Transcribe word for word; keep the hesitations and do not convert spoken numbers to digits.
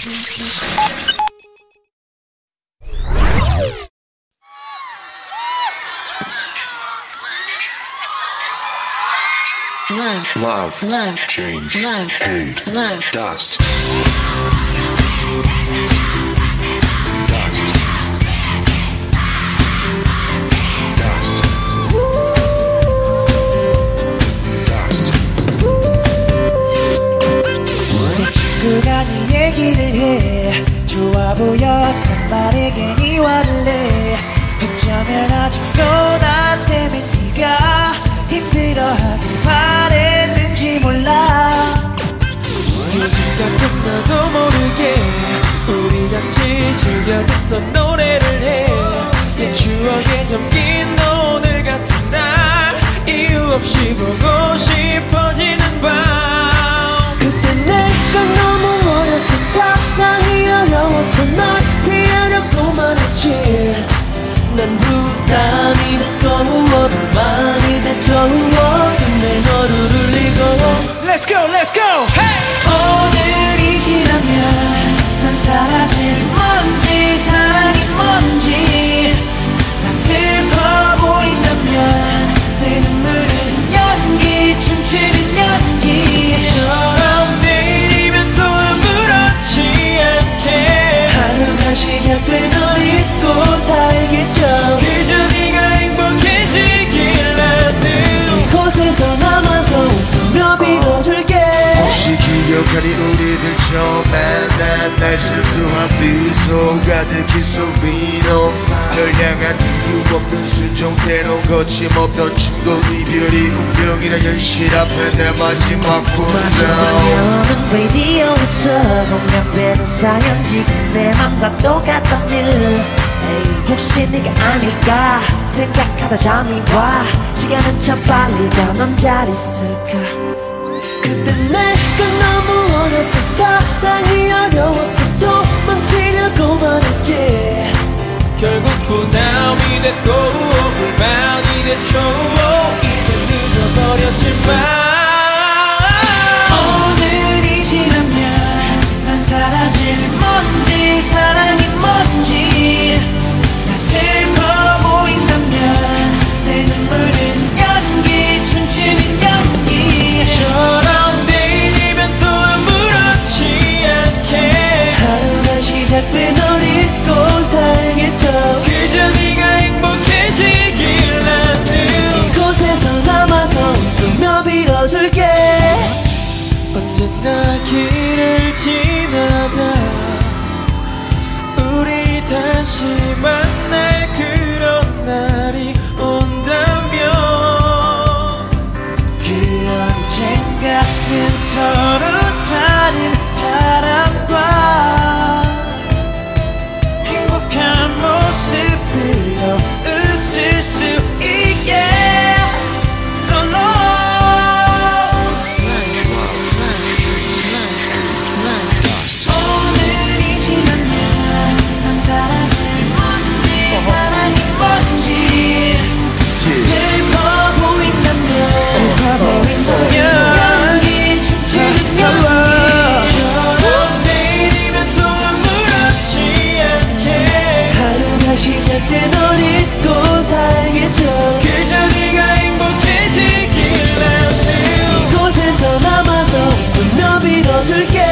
Love, love, love, change, love, hate, love, dust, dust, dust, dust. 내 친구가 네 얘기를 해. 좋아 보였단 말에 괜히 화를 내. 어쩌면 아직도 나 때문에 네가 힘들어하길 바랬는지 몰라. 요즘 가끔 나도 모르게 우리 같이 즐겨 듣던 노래를 해. 옛 추억에 잠긴 오늘 같은 날 이유 없이 보고 싶어지는 밤. 그때 내가 너무 어렸어. 사랑이 어려워서 널 피하려고만 했지. 난 부담이 됐고 얼마니 됐죠. 근데 너를 울리고 Let's go, let's go, hey! 오늘이 지나면 난 사라질 뭔지 사랑이 뭔지 나 슬퍼 보인다면 내 눈물은 연기 춤추는 연기처럼 내일이면 또 아무렇지 않게 하루가 시작돼 널 잊고 살겠죠. 그저 네가 행복해지길 나는 이곳에서 남아서 웃으며 빌어줄게. 혹시 기억하니 우리들 처음 만난 날 실수한 미소 가득히 소리로 널 향한 이유 없는 순종대로 거침없던 충동 이별이 운명이라 현실 앞에 내 마지막 분노. 라디오에서 공감되는 사연 지금 내 맘과 똑같던 일. 혹시 네가 아닐까 생각하다 잠이 와. 시간은 참 빨리 가. 넌 잘 있을까. 그때 내가 너무 어렸어. 사랑이 어려워서 도망치려고만 했지. 결국 부담이 됐고 불만이 됐죠. 이제 늦어버렸지만 오늘이 지나면 난 사라질 뭔지 사랑이 뭔지 나 슬퍼 보인다면 내 눈물은 연기 춤추는 연기처럼 내일이면 또 아무렇지 않게 하루가 시작돼 널 잊고 살겠죠. 그저 네가 행복해지길 나는 이곳에서 남아서 웃으며 빌어줄게. 언젠가 길을 지나다 우리 다시 만날 그런 날이 온다면 그 언젠가는 서로 다른 사람과 행복한 모습으로 웃을 수 있게. So long. 오늘이 지나면 난 사라질 뭔지 사랑이 뭔지 슬퍼 보인다면 슬퍼 보인다면 연기 춤추는 연기처럼 내일이면 또 아무렇지 않게 하루가 시작돼 널 잊고 살겠죠. 그저 네가 행복해지길 나는 이곳에서 남아서 웃으며 빌어줄게.